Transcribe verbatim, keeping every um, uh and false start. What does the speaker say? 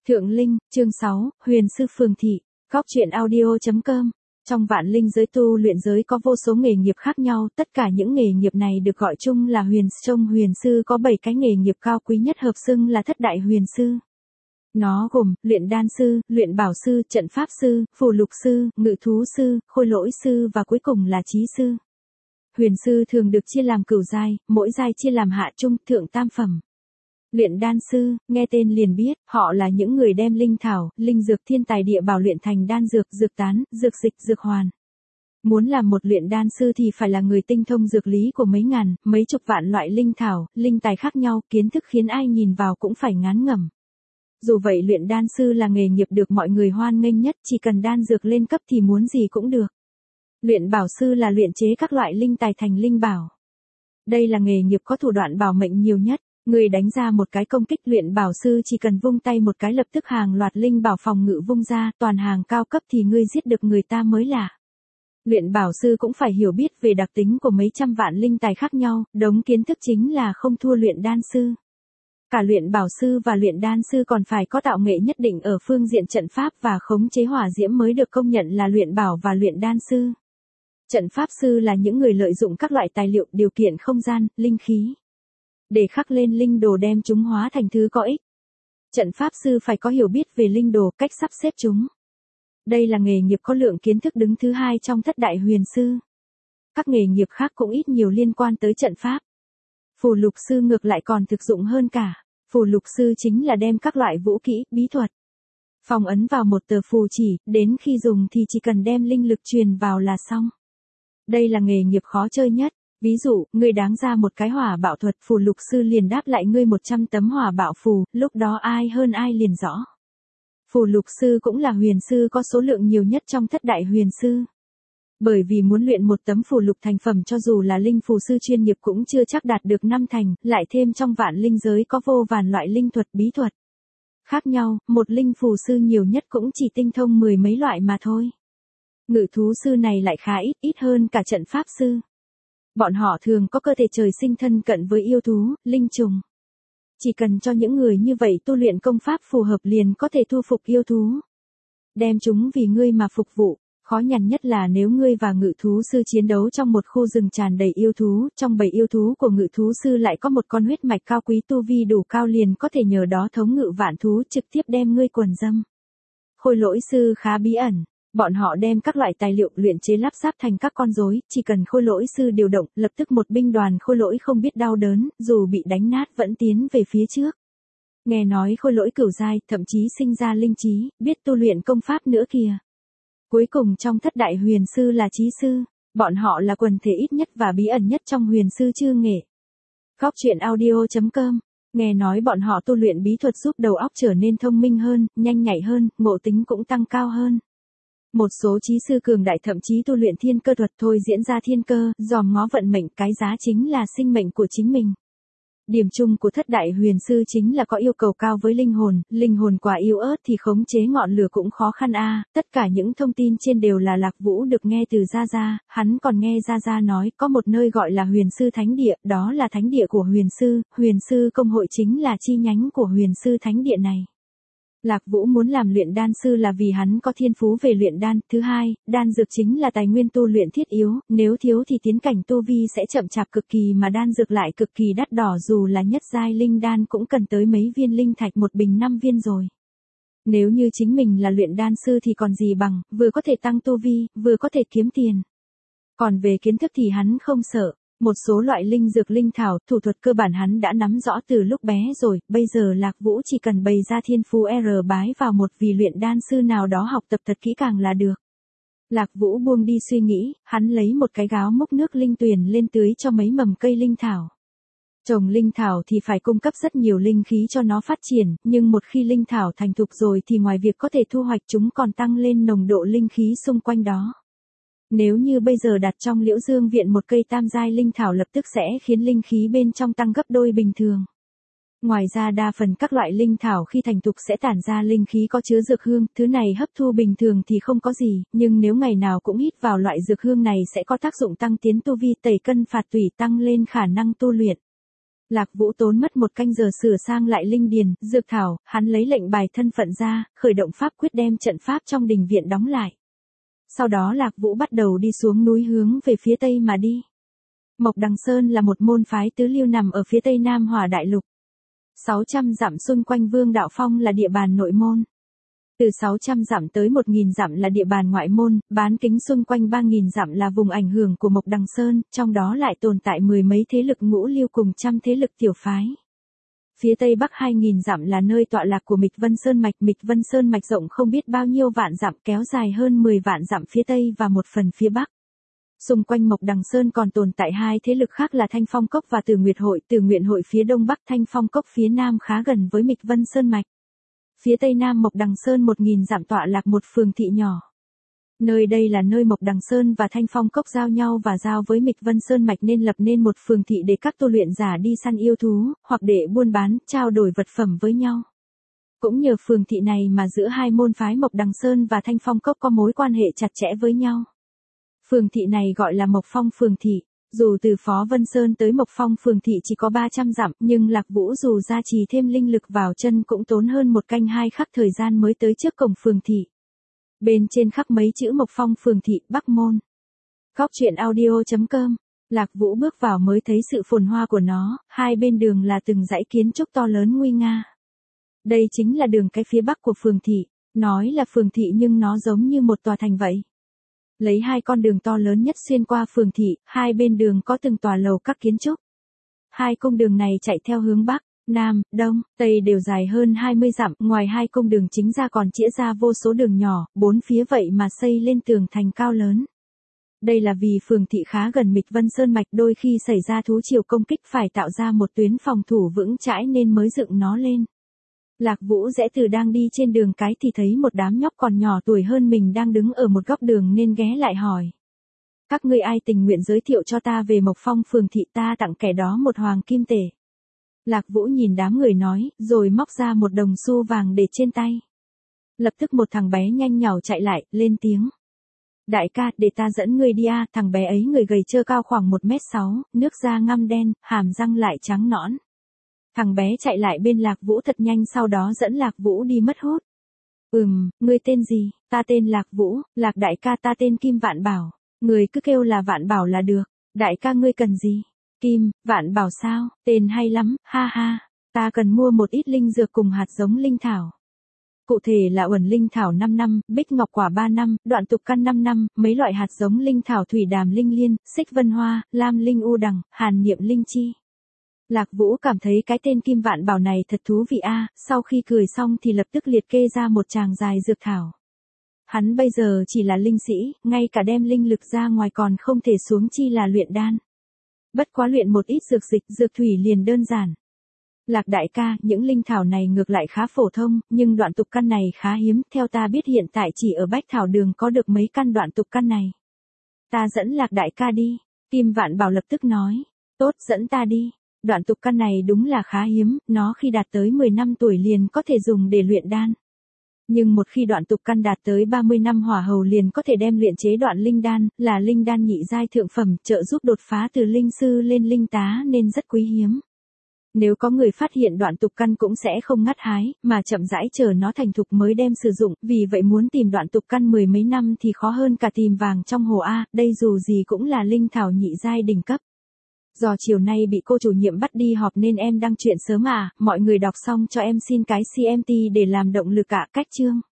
Thượng Linh, chương sáu, Huyền Sư Phường Thị, góc truyện audio.com. Trong vạn linh giới tu luyện giới có vô số nghề nghiệp khác nhau, tất cả những nghề nghiệp này được gọi chung là huyền. Trong huyền sư có bảy cái nghề nghiệp cao quý nhất hợp xưng là thất đại huyền sư. Nó gồm luyện đan sư, luyện bảo sư, trận pháp sư, phù lục sư, ngự thú sư, khôi lỗi sư và cuối cùng là trí sư. Huyền sư thường được chia làm cửu giai, mỗi giai chia làm hạ trung, thượng tam phẩm. Luyện đan sư, nghe tên liền biết, họ là những người đem linh thảo, linh dược thiên tài địa bảo luyện thành đan dược, dược tán, dược dịch, dược hoàn. Muốn làm một luyện đan sư thì phải là người tinh thông dược lý của mấy ngàn, mấy chục vạn loại linh thảo, linh tài khác nhau, kiến thức khiến ai nhìn vào cũng phải ngán ngẩm. Dù vậy luyện đan sư là nghề nghiệp được mọi người hoan nghênh nhất, chỉ cần đan dược lên cấp thì muốn gì cũng được. Luyện bảo sư là luyện chế các loại linh tài thành linh bảo. Đây là nghề nghiệp có thủ đoạn bảo mệnh nhiều nhất. Người đánh ra một cái công kích, luyện bảo sư chỉ cần vung tay một cái lập tức hàng loạt linh bảo phòng ngự vung ra, toàn hàng cao cấp thì ngươi giết được người ta mới lạ. Luyện bảo sư cũng phải hiểu biết về đặc tính của mấy trăm vạn linh tài khác nhau, đống kiến thức chính là không thua luyện đan sư. Cả luyện bảo sư và luyện đan sư còn phải có tạo nghệ nhất định ở phương diện trận pháp và khống chế hỏa diễm mới được công nhận là luyện bảo và luyện đan sư. Trận pháp sư là những người lợi dụng các loại tài liệu, điều kiện không gian, linh khí để khắc lên linh đồ đem chúng hóa thành thứ có ích. Trận pháp sư phải có hiểu biết về linh đồ, cách sắp xếp chúng. Đây là nghề nghiệp có lượng kiến thức đứng thứ hai trong thất đại huyền sư. Các nghề nghiệp khác cũng ít nhiều liên quan tới trận pháp. Phù lục sư ngược lại còn thực dụng hơn cả. Phù lục sư chính là đem các loại vũ kỹ, bí thuật, phong ấn vào một tờ phù chỉ, đến khi dùng thì chỉ cần đem linh lực truyền vào là xong. Đây là nghề nghiệp khó chơi nhất. Ví dụ, ngươi đáng ra một cái hỏa bạo thuật, phù lục sư liền đáp lại ngươi một trăm tấm hỏa bạo phù, lúc đó ai hơn ai liền rõ. Phù lục sư cũng là huyền sư có số lượng nhiều nhất trong thất đại huyền sư. Bởi vì muốn luyện một tấm phù lục thành phẩm cho dù là linh phù sư chuyên nghiệp cũng chưa chắc đạt được năm thành, lại thêm trong vạn linh giới có vô vàn loại linh thuật bí thuật khác nhau, một linh phù sư nhiều nhất cũng chỉ tinh thông mười mấy loại mà thôi. Ngự thú sư này lại khá ít, ít hơn cả trận pháp sư. Bọn họ thường có cơ thể trời sinh thân cận với yêu thú, linh trùng. Chỉ cần cho những người như vậy tu luyện công pháp phù hợp liền có thể thu phục yêu thú. Đem chúng vì ngươi mà phục vụ. Khó nhằn nhất là nếu ngươi và ngự thú sư chiến đấu trong một khu rừng tràn đầy yêu thú, trong bầy yêu thú của ngự thú sư lại có một con huyết mạch cao quý tu vi đủ cao liền có thể nhờ đó thống ngự vạn thú trực tiếp đem ngươi quần dâm. Khôi lỗi sư khá bí ẩn. Bọn họ đem các loại tài liệu luyện chế lắp ráp thành các con rối, chỉ cần khôi lỗi sư điều động, lập tức một binh đoàn khôi lỗi không biết đau đớn, dù bị đánh nát vẫn tiến về phía trước. Nghe nói khôi lỗi cửu giai, thậm chí sinh ra linh trí, biết tu luyện công pháp nữa kìa. Cuối cùng trong thất đại huyền sư là trí sư, bọn họ là quần thể ít nhất và bí ẩn nhất trong huyền sư chư nghệ. Góc truyện audio.com. Nghe nói bọn họ tu luyện bí thuật giúp đầu óc trở nên thông minh hơn, nhanh nhạy hơn, ngộ tính cũng tăng cao hơn. Một số trí sư cường đại thậm chí tu luyện thiên cơ thuật thôi diễn ra thiên cơ, dòm ngó vận mệnh, cái giá chính là sinh mệnh của chính mình. Điểm chung của thất đại huyền sư chính là có yêu cầu cao với linh hồn, linh hồn quá yếu ớt thì khống chế ngọn lửa cũng khó khăn a. Tất cả những thông tin trên đều là Lạc Vũ được nghe từ Gia Gia, hắn còn nghe Gia Gia nói có một nơi gọi là huyền sư thánh địa, đó là thánh địa của huyền sư, huyền sư công hội chính là chi nhánh của huyền sư thánh địa này. Lạc Vũ muốn làm luyện đan sư là vì hắn có thiên phú về luyện đan. Thứ hai, đan dược chính là tài nguyên tu luyện thiết yếu, nếu thiếu thì tiến cảnh tu vi sẽ chậm chạp cực kỳ mà đan dược lại cực kỳ đắt đỏ, dù là nhất giai linh đan cũng cần tới mấy viên linh thạch, một bình năm viên rồi. Nếu như chính mình là luyện đan sư thì còn gì bằng, vừa có thể tăng tu vi, vừa có thể kiếm tiền. Còn về kiến thức thì hắn không sợ. Một số loại linh dược linh thảo, thủ thuật cơ bản hắn đã nắm rõ từ lúc bé rồi, bây giờ Lạc Vũ chỉ cần bày ra thiên phú R bái vào một vị luyện đan sư nào đó học tập thật kỹ càng là được. Lạc Vũ buông đi suy nghĩ, hắn lấy một cái gáo múc nước linh tuyền lên tưới cho mấy mầm cây linh thảo. Trồng linh thảo thì phải cung cấp rất nhiều linh khí cho nó phát triển, nhưng một khi linh thảo thành thục rồi thì ngoài việc có thể thu hoạch chúng còn tăng lên nồng độ linh khí xung quanh đó. Nếu như bây giờ đặt trong Liễu Dương viện một cây tam giai linh thảo lập tức sẽ khiến linh khí bên trong tăng gấp đôi bình thường. Ngoài ra đa phần các loại linh thảo khi thành thục sẽ tản ra linh khí có chứa dược hương, thứ này hấp thu bình thường thì không có gì, nhưng nếu ngày nào cũng hít vào loại dược hương này sẽ có tác dụng tăng tiến tu vi, tẩy cân phạt tủy, tăng lên khả năng tu luyện. Lạc Vũ tốn mất một canh giờ sửa sang lại linh điền, dược thảo, hắn lấy lệnh bài thân phận ra, khởi động pháp quyết đem trận pháp trong đình viện đóng lại. Sau đó Lạc Vũ bắt đầu đi xuống núi hướng về phía tây mà đi. Mộc Đằng Sơn là một môn phái tứ lưu nằm ở phía tây Nam Hỏa Đại Lục. sáu trăm dặm xung quanh Vương Đạo Phong là địa bàn nội môn. Từ sáu trăm dặm tới một nghìn dặm là địa bàn ngoại môn, bán kính xung quanh ba nghìn dặm là vùng ảnh hưởng của Mộc Đằng Sơn, trong đó lại tồn tại mười mấy thế lực ngũ lưu cùng trăm thế lực tiểu phái. Phía tây bắc hai nghìn dặm là nơi tọa lạc của Mịch Vân Sơn Mạch. Mịch Vân Sơn Mạch rộng không biết bao nhiêu vạn dặm, kéo dài hơn mười vạn dặm phía tây và một phần phía bắc. Xung quanh Mộc Đằng Sơn còn tồn tại hai thế lực khác là Thanh Phong Cốc và Từ Nguyệt Hội. Từ Nguyện Hội phía đông bắc, Thanh Phong Cốc phía nam khá gần với Mịch Vân Sơn Mạch. Phía tây nam Mộc Đằng Sơn một nghìn dặm tọa lạc một phường thị nhỏ. Nơi đây là nơi Mộc Đằng Sơn và Thanh Phong Cốc giao nhau và giao với Mịch Vân Sơn Mạch nên lập nên một phường thị để các tu luyện giả đi săn yêu thú, hoặc để buôn bán, trao đổi vật phẩm với nhau. Cũng nhờ phường thị này mà giữa hai môn phái Mộc Đằng Sơn và Thanh Phong Cốc có mối quan hệ chặt chẽ với nhau. Phường thị này gọi là Mộc Phong phường thị. Dù từ Phó Vân Sơn tới Mộc Phong phường thị chỉ có ba trăm dặm, nhưng Lạc Vũ dù gia trì thêm linh lực vào chân cũng tốn hơn một canh hai khắc thời gian mới tới trước cổng phường thị. Bên trên khắc mấy chữ Mộc Phong phường thị, Bắc Môn. Góc truyện audio chấm com. Lạc Vũ bước vào mới thấy sự phồn hoa của nó, hai bên đường là từng dãy kiến trúc to lớn nguy nga. Đây chính là đường cái phía bắc của phường thị, nói là phường thị nhưng nó giống như một tòa thành vậy. Lấy hai con đường to lớn nhất xuyên qua phường thị, hai bên đường có từng tòa lầu các kiến trúc. Hai cung đường này chạy theo hướng bắc, nam, đông, tây đều dài hơn hai mươi dặm, ngoài hai cung đường chính ra còn chĩa ra vô số đường nhỏ, bốn phía vậy mà xây lên tường thành cao lớn. Đây là vì phường thị khá gần Mịch Vân Sơn Mạch, đôi khi xảy ra thú triều công kích phải tạo ra một tuyến phòng thủ vững chãi nên mới dựng nó lên. Lạc Vũ rẽ từ đang đi trên đường cái thì thấy một đám nhóc còn nhỏ tuổi hơn mình đang đứng ở một góc đường nên ghé lại hỏi. Các ngươi ai tình nguyện giới thiệu cho ta về Mộc Phong phường thị, ta tặng kẻ đó một hoàng kim tể. Lạc Vũ nhìn đám người nói, rồi móc ra một đồng xu vàng để trên tay. Lập tức một thằng bé nhanh nhảu chạy lại, lên tiếng. Đại ca, để ta dẫn ngươi đi à, thằng bé ấy người gầy trơ cao khoảng một mét sáu, nước da ngăm đen, hàm răng lại trắng nõn. Thằng bé chạy lại bên Lạc Vũ thật nhanh, sau đó dẫn Lạc Vũ đi mất hút. Ừm, ngươi tên gì? Ta tên Lạc Vũ. Lạc đại ca, ta tên Kim Vạn Bảo. Người cứ kêu là Vạn Bảo là được. Đại ca ngươi cần gì? Kim, Vạn Bảo sao? Tên hay lắm, ha ha. Ta cần mua một ít linh dược cùng hạt giống linh thảo. Cụ thể là uẩn linh thảo năm năm, bích ngọc quả ba năm, đoạn tục căn năm năm, mấy loại hạt giống linh thảo thủy đàm linh liên, xích vân hoa, lam linh u đằng, hàn niệm linh chi. Lạc Vũ cảm thấy cái tên Kim Vạn Bảo này thật thú vị a, sau khi cười xong thì lập tức liệt kê ra một tràng dài dược thảo. Hắn bây giờ chỉ là linh sĩ, ngay cả đem linh lực ra ngoài còn không thể xuống chi là luyện đan. Bất quá luyện một ít dược dịch, dược thủy liền đơn giản. Lạc đại ca, những linh thảo này ngược lại khá phổ thông, nhưng đoạn tục căn này khá hiếm, theo ta biết hiện tại chỉ ở Bách Thảo Đường có được mấy căn đoạn tục căn này. Ta dẫn Lạc đại ca đi. Kim Vạn Bảo lập tức nói, tốt, dẫn ta đi. Đoạn tục căn này đúng là khá hiếm, nó khi đạt tới mười năm tuổi liền có thể dùng để luyện đan. Nhưng một khi đoạn tục căn đạt tới ba mươi năm hỏa hầu liền có thể đem luyện chế đoạn linh đan, là linh đan nhị giai thượng phẩm, trợ giúp đột phá từ linh sư lên linh tá nên rất quý hiếm. Nếu có người phát hiện đoạn tục căn cũng sẽ không ngắt hái, mà chậm rãi chờ nó thành thục mới đem sử dụng, vì vậy muốn tìm đoạn tục căn mười mấy năm thì khó hơn cả tìm vàng trong hồ A, đây dù gì cũng là linh thảo nhị giai đỉnh cấp. Do chiều nay bị cô chủ nhiệm bắt đi họp nên em đăng chuyện sớm à, mọi người đọc xong cho em xin cái xê em tê để làm động lực ạ, cách chương.